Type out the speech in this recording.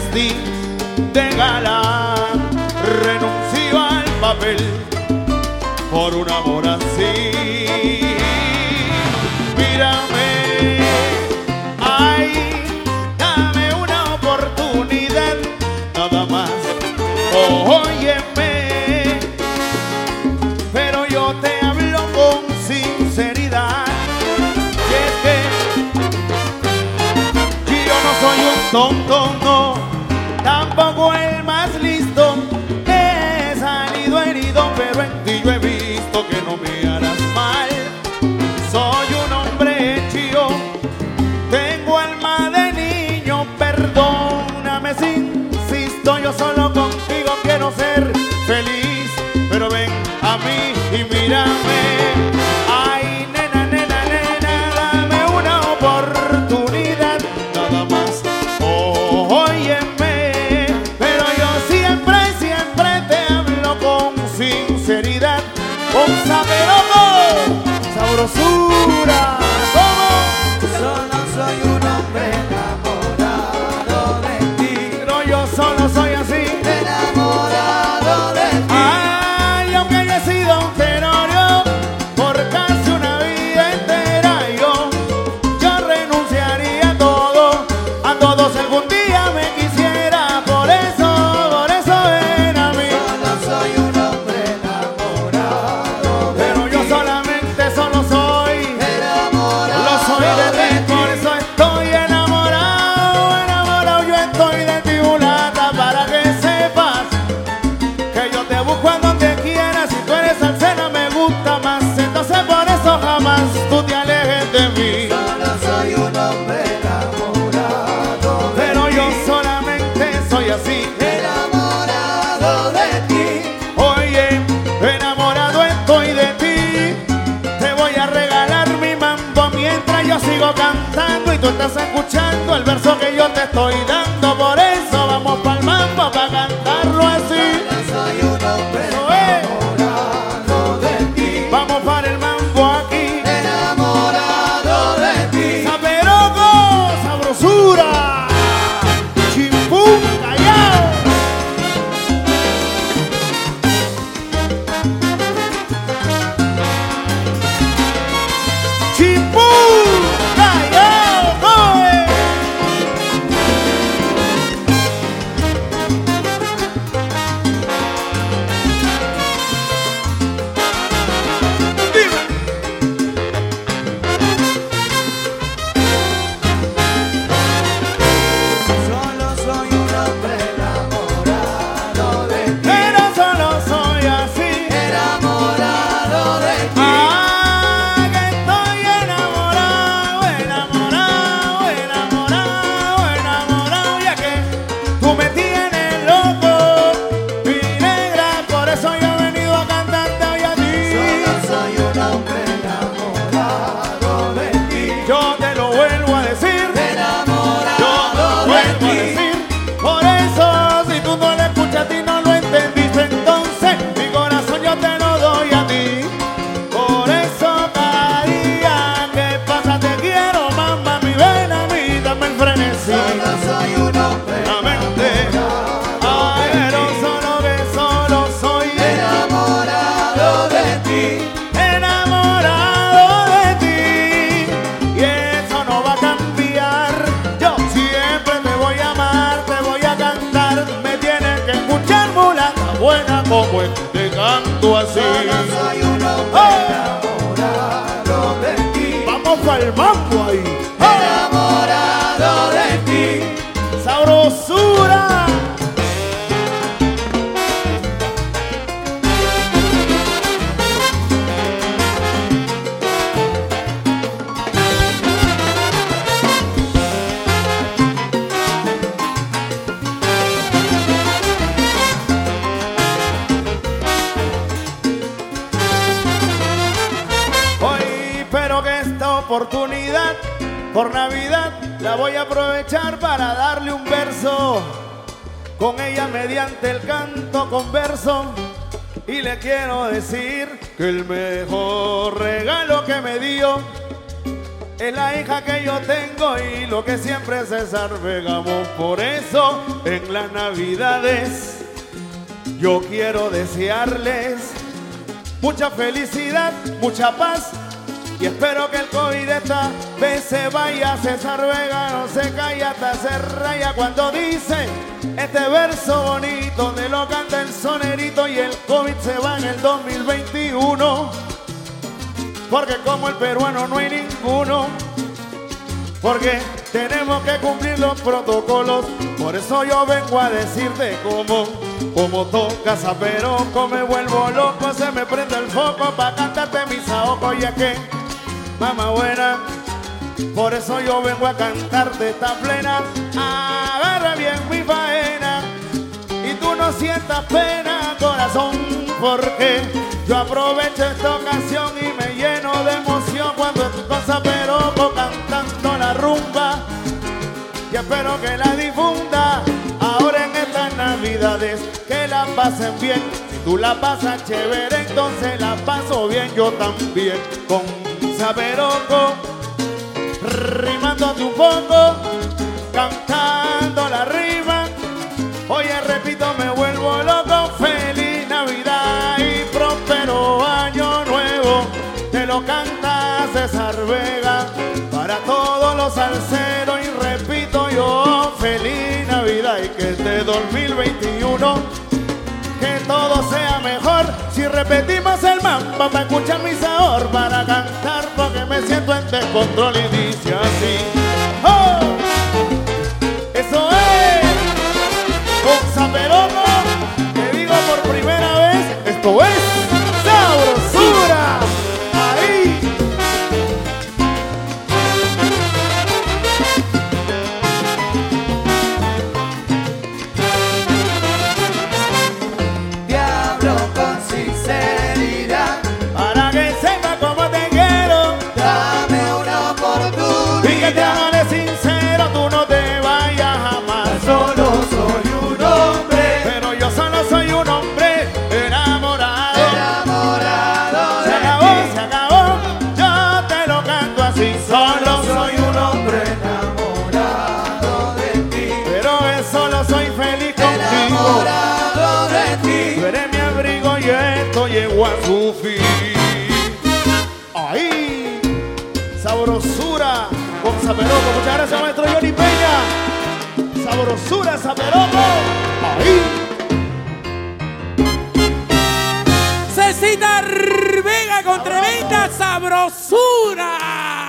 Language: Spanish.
vestí de gala, renuncio al papel por un amor así. Mírame, ay, dame una oportunidad, nada más. Óyeme, pero yo te hablo con sinceridad. Y es que yo no soy un tonto, no, tampoco el más listo. He salido herido, pero en ti yo he visto que no me harás mal. Soy un hombre hecho, tengo alma de niño, perdóname si insisto, yo solo contigo quiero ser feliz. Pero ven a mí y mírame, ay nena, nena, nena, dame una oportunidad, nada más. Óyeme, pero yo siempre, siempre te hablo con sinceridad, con saberoso, sabrosura. ¿Cómo? Solo soy un hombre enamorado de ti. Pero yo solo soy así, Enamorado de ti. ay, aunque yo he sido un tenorio por casi una vida entera, yo renunciaría a todo si algún día me quisiera. Por eso ven a mí. Solo soy un hombre enamorado de Pero yo ti. solamente solo soy, Enamorado lo soy de de ti, por eso estoy enamorado, enamorado yo estoy de ti, mulata, para que sepas que yo te busco a donde quieras. Si tú eres salsera me gusta más, entonces por eso jamás tú te alejes de mí. Solo soy un hombre enamorado de Pero ti. yo solamente soy así. Enamorado de ti. Oye, enamorado estoy de ti. Te voy a regalar mi mambo mientras yo sigo cantando y tú estás escuchando el verso que yo te estoy dando. Por eso vamos pa'l mambo para cantarlo así. Solo soy un hombre Eso es. enamorado de ti. Vamos para el mambo aquí. Enamorado de ti. Saberoco, sabrosura, chimpún, callao. Chimpún, callao, coge. Dime. Solo soy un hombre enamorado de ti. Pero solo soy así. Enamorado de ti. Ah, que estoy enamorado, enamorado, enamorado, enamorado. Ya que tú me tienes loco, mi negra, por eso yo he venido a cantarte hoy a Solo ti. soy un hombre enamorado de ti. Yo te lo vuelvo a decir. Enamorado de Vuelvo a ti. decir, por eso si tú no lo escuchas a ti no lo entendiste, entonces mi corazón yo te lo doy a ti. Por eso cada día que pasa te quiero, mamá, mi ven a mí, dame el frenesí. Solo soy un hombre La mente, enamorado ay, de pero ti. solo que solo soy Enamorado de ti. enamorado de ti, y eso no va a cambiar. Yo siempre te voy a amar, te voy a cantar. Me tienes que escuchar, mulata buena, como es, te canto así. Solo soy un hombre enamorado de ti. Vamos pa'l mambo ahí. Enamorado de ti. Sabrosura. Hoy, pero que esta oportunidad por Navidad la voy a aprovechar para darle un verso. Con ella mediante el canto converso y le quiero decir que el mejor regalo que me dio es la hija que yo tengo y lo que siempre es César Vega, amor. Por eso en las Navidades yo quiero desearles mucha felicidad, mucha paz y espero que el COVID esta vez se vaya. César Vega no se calla, hasta se raya cuando dice este verso bonito de lo canta el sonerito y el COVID se va en el 2021. Porque como el peruano no hay ninguno, porque tenemos que cumplir los protocolos. Por eso yo vengo a decirte como toca Zaperoco, me vuelvo loco, se me prende el foco pa' cantarte mis ahogos. Y es que, mamá buena, por eso yo vengo a cantarte esta plena. Agarra bien mi faena y tú no sientas pena, corazón, porque yo aprovecho esta ocasión y me lleno de emoción cuando estoy con Zaperoco cantando la rumba. Y espero que la difunda ahora en estas Navidades, que la pasen bien. Si tú la pasas chévere, entonces la paso bien yo también. Con Zaperoco, rimándote un poco, cantando la rima. Oye, repito, me vuelvo loco. Feliz Navidad y próspero año nuevo. Te lo canta César Vega para todos los salseros. Y repito yo, feliz Navidad y que este 2021 que todo sea mejor. Si repetimos el mambo para escuchar mi sabor, para cantar porque me siento en descontrol y dice así. ¡Oh! Eso es con Zaperoco, te digo por primera vez, esto es sabrosura. Ahí. Te hablo con sinceridad, Para que sepa cómo te quiero, dame una oportunidad. y que te hagas sincero, tú no te vayas jamás. Solo soy un hombre Pero yo solo soy un hombre enamorado. enamorado Se de acabó, ti. se acabó, yo te lo canto así. Solo soy un hombre, enamorado de ti. pero solo soy feliz contigo. Enamorado de ti. Tú eres mi abrigo y esto llegó a su fin. Ahí, sabrosura con Zaperoco. Muchas gracias, maestro Johnny Peña. Sabrosura, Zaperoco. Ahí. César Vega con tremenda sabrosura.